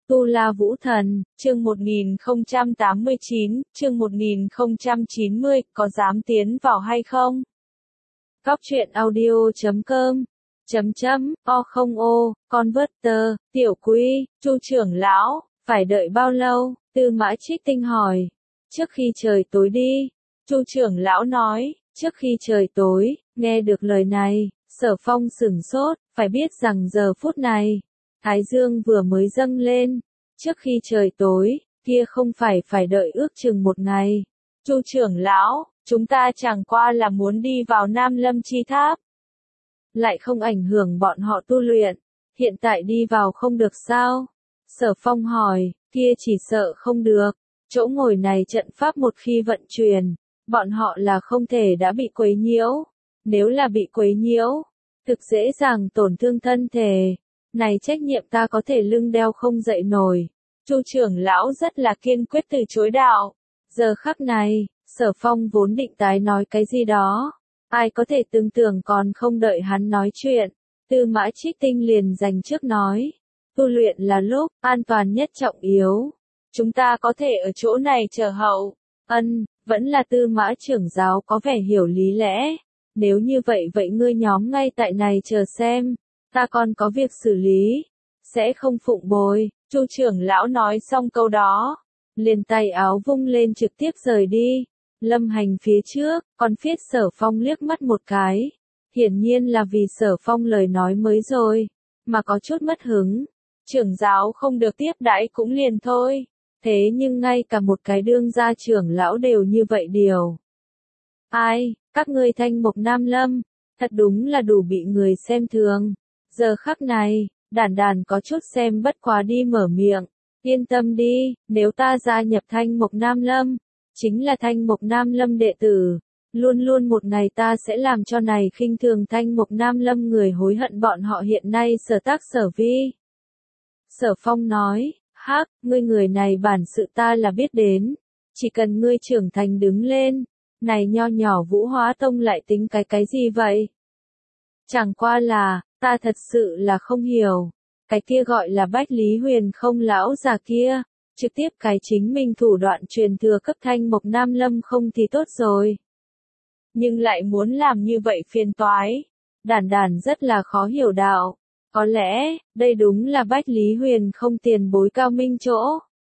Tu La Vũ Thần, chương 1089, chương 1090, có dám tiến vào hay không? Cóc truyện audio.com O không ô, Converter, Tiểu Quý, Chu trưởng lão, phải đợi bao lâu? Tư Mã Trích Tinh hỏi. Trước khi trời tối đi. Chu trưởng lão nói, trước khi trời tối. Nghe được lời này, Sở Phong sửng sốt, phải biết rằng giờ phút này, Thái Dương vừa mới dâng lên. Trước khi trời tối, kia không phải đợi ước chừng một ngày. Chu trưởng lão, chúng ta chẳng qua là muốn đi vào Nam Lâm Chi Tháp. Lại không ảnh hưởng bọn họ tu luyện. Hiện tại đi vào không được sao? Sở Phong hỏi, kia chỉ sợ không được. Chỗ ngồi này trận pháp một khi vận chuyển, bọn họ là không thể đã bị quấy nhiễu. Nếu là bị quấy nhiễu, thực dễ dàng tổn thương thân thể. Này trách nhiệm ta có thể lưng đeo không dậy nổi. Chu trưởng lão rất là kiên quyết từ chối đạo. Giờ khắc này, Sở Phong vốn định tái nói cái gì đó. Ai có thể tưởng tượng còn không đợi hắn nói chuyện. Tư Mã Trích Tinh liền dành trước nói. Tu luyện là lúc an toàn nhất trọng yếu. Chúng ta có thể ở chỗ này chờ hậu. Vẫn là Tư Mã trưởng giáo có vẻ hiểu lý lẽ. Nếu như vậy ngươi nhóm ngay tại này chờ xem. Ta còn có việc xử lý. Sẽ không phụng bồi. Chu trưởng lão nói xong câu đó. Liền tay áo vung lên trực tiếp rời đi. Lâm Hành phía trước, còn phiết Sở Phong liếc mắt một cái. Hiển nhiên là vì Sở Phong lời nói mới rồi. Mà có chút mất hứng. Trưởng giáo không được tiếp đãi cũng liền thôi. Thế nhưng ngay cả một cái đương gia trưởng lão đều như vậy điều. Ai, các ngươi Thanh Mộc Nam Lâm, thật đúng là đủ bị người xem thường. Giờ khắc này, Đản có chút xem bất quá đi mở miệng. Yên tâm đi, nếu ta gia nhập Thanh Mộc Nam Lâm, chính là Thanh Mộc Nam Lâm đệ tử. Luôn luôn một ngày ta sẽ làm cho này khinh thường Thanh Mộc Nam Lâm người hối hận bọn họ hiện nay sở tác sở vi. Sở Phong nói, hắc, ngươi người này bản sự ta là biết đến. Chỉ cần ngươi trưởng thành đứng lên, này nho nhỏ Vũ Hóa Tông lại tính cái gì vậy? Chẳng qua là, ta thật sự là không hiểu. Cái kia gọi là Bách Lý Huyền không lão già kia, trực tiếp cái chính mình thủ đoạn truyền thừa cấp Thanh Mộc Nam Lâm không thì tốt rồi. Nhưng lại muốn làm như vậy phiền toái. Đản rất là khó hiểu đạo. Có lẽ, đây đúng là Bách Lý Huyền không tiền bối cao minh chỗ.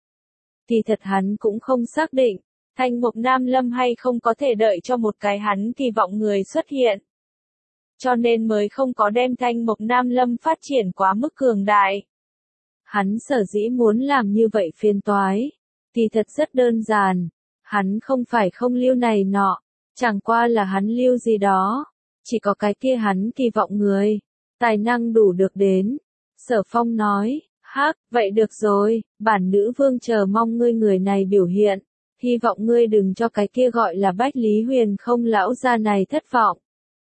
Kỳ thật hắn cũng không xác định, Thanh Mộc Nam Lâm hay không có thể đợi cho một cái hắn kỳ vọng người xuất hiện. Cho nên mới không có đem Thanh Mộc Nam Lâm phát triển quá mức cường đại. Hắn sở dĩ muốn làm như vậy phiền toái. Thì thật rất đơn giản. Hắn không phải không lưu này nọ. Chẳng qua là hắn lưu gì đó. Chỉ có cái kia hắn kỳ vọng người. Tài năng đủ được đến. Sở Phong nói. Hắc, vậy được rồi. Bản nữ vương chờ mong ngươi người này biểu hiện. Hy vọng ngươi đừng cho cái kia gọi là Bách Lý Huyền không lão gia này thất vọng.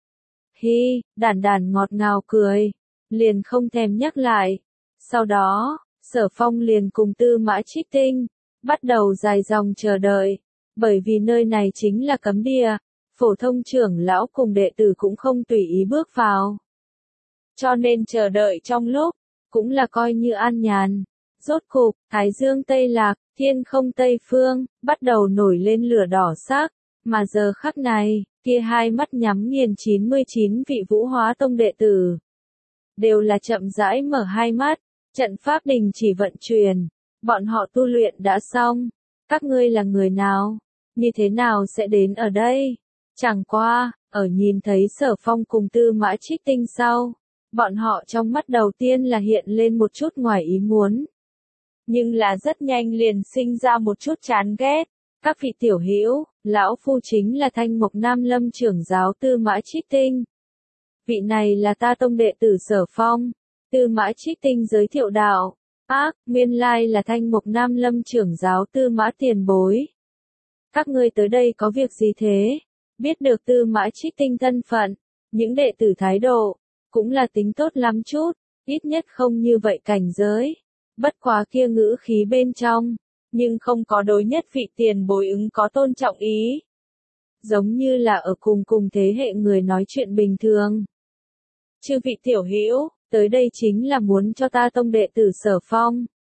Hi, Đản ngọt ngào cười, liền không thèm nhắc lại. Sau đó, Sở Phong liền cùng Tư Mã Trích Tinh, bắt đầu dài dòng chờ đợi, bởi vì nơi này chính là cấm địa, phổ thông trưởng lão cùng đệ tử cũng không tùy ý bước vào. Cho nên chờ đợi trong lúc, cũng là coi như an nhàn. Rốt cục, Thái Dương Tây Lạc, thiên không Tây Phương, bắt đầu nổi lên lửa đỏ sắc, mà giờ khắc này, kia hai mắt nhắm nghiền 99 vị Vũ Hóa Tông đệ tử. Đều là chậm rãi mở hai mắt, trận pháp đình chỉ vận chuyển, bọn họ tu luyện đã xong. Các ngươi là người nào? Như thế nào sẽ đến ở đây? Chẳng qua, ở nhìn thấy Sở Phong cùng Tư Mã Trích Tinh sau, bọn họ trong mắt đầu tiên là hiện lên một chút ngoài ý muốn. Nhưng là rất nhanh liền sinh ra một chút chán ghét. Các vị tiểu hữu, lão phu chính là Thanh Mộc Nam Lâm trưởng giáo Tư Mã Trích Tinh. Vị này là ta tông đệ tử Sở Phong. Tư Mã Trích Tinh giới thiệu đạo. Nguyên lai là Thanh Mộc Nam Lâm trưởng giáo Tư Mã tiền bối. Các ngươi tới đây có việc gì thế? Biết được Tư Mã Trích Tinh thân phận, những đệ tử thái độ, cũng là tính tốt lắm chút, ít nhất không như vậy cảnh giới. Bất quá kia ngữ khí bên trong, nhưng không có đối nhất vị tiền bối ứng có tôn trọng ý. Giống như là ở cùng thế hệ người nói chuyện bình thường. Chư vị tiểu hữu, tới đây chính là muốn cho ta tông đệ tử Sở Phong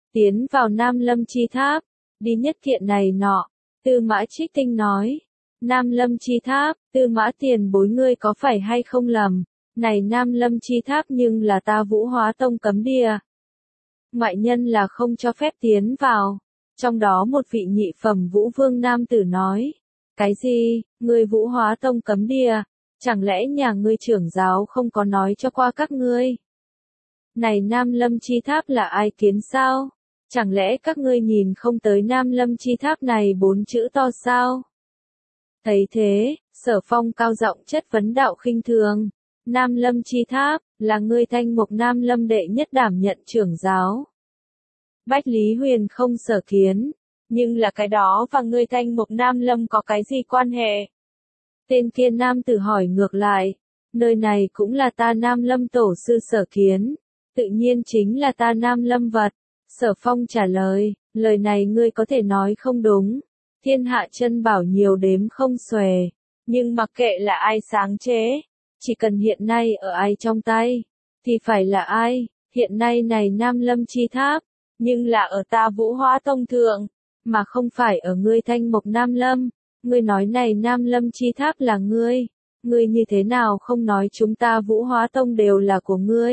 tiến vào Nam Lâm Chi Tháp, đi nhất thiện này nọ. Tư Mã Trích Tinh nói, Nam Lâm Chi Tháp, Tư Mã tiền bối ngươi có phải hay không lầm, này Nam Lâm Chi Tháp nhưng là ta Vũ Hóa Tông cấm địa. Ngoại nhân là không cho phép tiến vào. Trong đó một vị nhị phẩm Vũ Vương nam tử nói, cái gì, ngươi Vũ Hóa Tông cấm địa, chẳng lẽ nhà ngươi trưởng giáo không có nói cho qua các ngươi? Này Nam Lâm Chi Tháp là ai kiến sao? Chẳng lẽ các ngươi nhìn không tới Nam Lâm Chi Tháp này 4 chữ to sao? Thấy thế, Sở Phong cao giọng chất vấn đạo khinh thường. Nam Lâm Chi Tháp, là ngươi Thanh Mục Nam Lâm đệ nhất đảm nhận trưởng giáo. Bách Lý Huyền không sở kiến, nhưng là cái đó và ngươi Thanh Mục Nam Lâm có cái gì quan hệ? Tên kia nam tử hỏi ngược lại, nơi này cũng là ta Nam Lâm tổ sư sở kiến, tự nhiên chính là ta Nam Lâm vật. Sở Phong trả lời, lời này ngươi có thể nói không đúng, thiên hạ chân bảo nhiều đếm không xuể, nhưng mặc kệ là ai sáng chế, chỉ cần hiện nay ở ai trong tay, thì phải là ai, hiện nay này Nam Lâm Chi Tháp, nhưng là ở ta Vũ Hóa Tông thượng, mà không phải ở ngươi Thanh Mục Nam Lâm. Ngươi nói này Nam Lâm Chi Tháp là ngươi như thế nào không nói chúng ta Vũ Hóa Tông đều là của ngươi?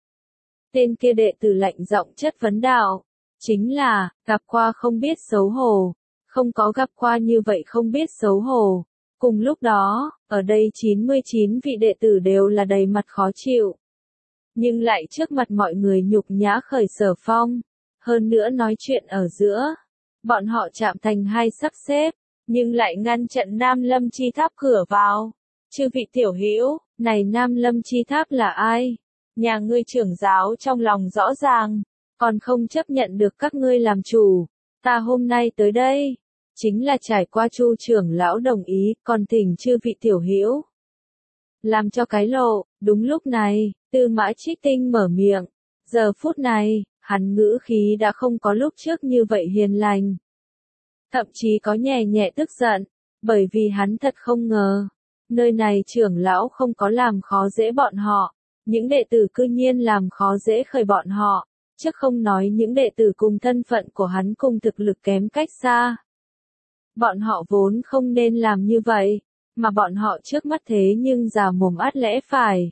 Tên kia đệ tử lạnh giọng chất vấn đạo, chính là, gặp qua không biết xấu hổ, không có gặp qua như vậy không biết xấu hổ. Cùng lúc đó, ở đây 99 vị đệ tử đều là đầy mặt khó chịu. Nhưng lại trước mặt mọi người nhục nhã khởi Sở Phong, hơn nữa nói chuyện ở giữa. Bọn họ chạm thành hai sắc xếp, nhưng lại ngăn chặn Nam Lâm Chi Tháp cửa vào. Chư vị tiểu hữu, này Nam Lâm Chi Tháp là ai? Nhà ngươi trưởng giáo trong lòng rõ ràng, còn không chấp nhận được các ngươi làm chủ. Ta hôm nay tới đây, chính là trải qua Chu trưởng lão đồng ý, còn thỉnh chư vị tiểu hữu làm cho cái lộ. Đúng lúc này, Tư Mã Trích Tinh mở miệng. Giờ phút này, hắn ngữ khí đã không có lúc trước như vậy hiền lành. Thậm chí có nhẹ nhẹ tức giận, bởi vì hắn thật không ngờ, nơi này trưởng lão không có làm khó dễ bọn họ, những đệ tử cư nhiên làm khó dễ khởi bọn họ, chứ không nói những đệ tử cùng thân phận của hắn cùng thực lực kém cách xa. Bọn họ vốn không nên làm như vậy, mà bọn họ trước mắt thế nhưng già mồm át lẽ phải.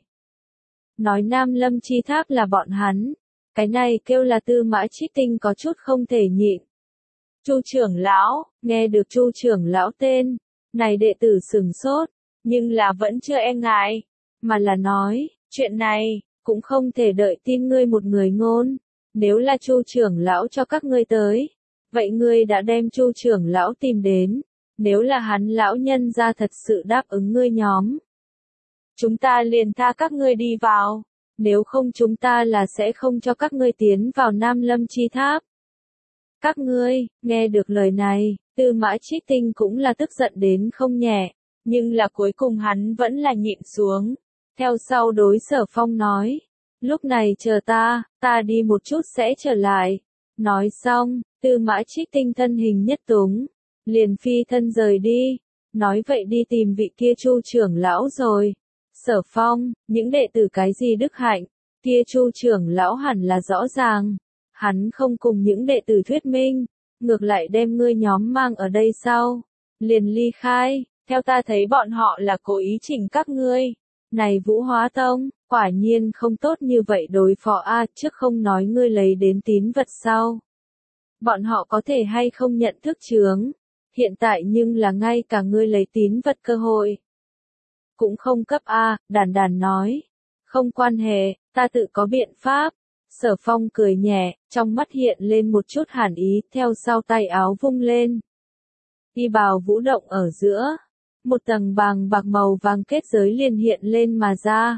Nói Nam Lâm Chi Tháp là bọn hắn, cái này kêu là Tư Mã Trích Tinh có chút không thể nhịn. Chu trưởng lão, nghe được Chu trưởng lão tên, này đệ tử sửng sốt, nhưng là vẫn chưa e ngại, mà là nói, chuyện này, cũng không thể đợi tin ngươi một người ngôn, nếu là Chu trưởng lão cho các ngươi tới, vậy ngươi đã đem Chu trưởng lão tìm đến, nếu là hắn lão nhân ra thật sự đáp ứng ngươi nhóm. Chúng ta liền tha các ngươi đi vào, nếu không chúng ta là sẽ không cho các ngươi tiến vào Nam Lâm Chi Tháp. Các ngươi, nghe được lời này, Tư Mã Trích Tinh cũng là tức giận đến không nhẹ, nhưng là cuối cùng hắn vẫn là nhịn xuống. Theo sau đối Sở Phong nói, lúc này chờ ta đi một chút sẽ trở lại. Nói xong, Tư Mã Trích Tinh thân hình nhất túng, liền phi thân rời đi, nói vậy đi tìm vị kia Chu trưởng lão rồi. Sở Phong, những đệ tử cái gì đức hạnh, kia Chu trưởng lão hẳn là rõ ràng. Hắn không cùng những đệ tử thuyết minh, ngược lại đem ngươi nhóm mang ở đây sau, liền ly khai, theo ta thấy bọn họ là cố ý chỉnh các ngươi. Này Vũ Hóa Tông, quả nhiên không tốt như vậy đối phó a, trước không nói ngươi lấy đến tín vật sau. Bọn họ có thể hay không nhận thức chướng, hiện tại nhưng là ngay cả ngươi lấy tín vật cơ hội. Cũng không cấp a, Đàn Đàn nói. Không quan hệ, ta tự có biện pháp. Sở Phong cười nhẹ, trong mắt hiện lên một chút hàn ý, theo sau tay áo vung lên. Đi vào vũ động ở giữa, một tầng bàng bạc màu vàng kết giới liền hiện lên mà ra.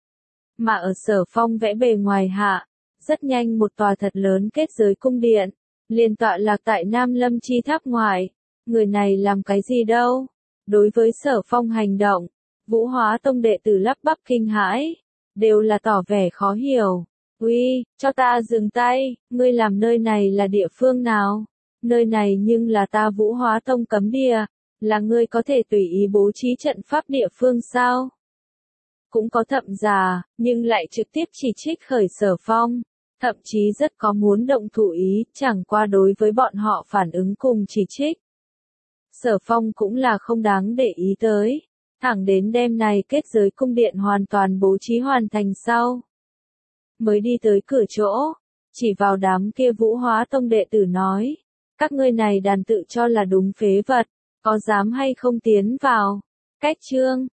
Mà ở Sở Phong vẽ bề ngoài hạ, rất nhanh một tòa thật lớn kết giới cung điện, liền tọa lạc tại Nam Lâm Chi Tháp ngoài. Người này làm cái gì đâu? Đối với Sở Phong hành động, Vũ Hóa Tông đệ tử lắp bắp kinh hãi, đều là tỏ vẻ khó hiểu. Uy, cho ta dừng tay, ngươi làm nơi này là địa phương nào? Nơi này nhưng là ta Vũ Hóa Tông cấm địa, là ngươi có thể tùy ý bố trí trận pháp địa phương sao? Cũng có thậm già, nhưng lại trực tiếp chỉ trích khởi Sở Phong. thậm chí rất có muốn động thủ ý, chẳng qua đối với bọn họ phản ứng cùng chỉ trích. Sở Phong cũng là không đáng để ý tới, thẳng đến đêm này kết giới cung điện hoàn toàn bố trí hoàn thành sau. Mới đi tới cửa chỗ, chỉ vào đám kia Vũ Hóa Tông đệ tử nói, các ngươi này đàn tự cho là đúng phế vật, có dám hay không tiến vào? Cách chương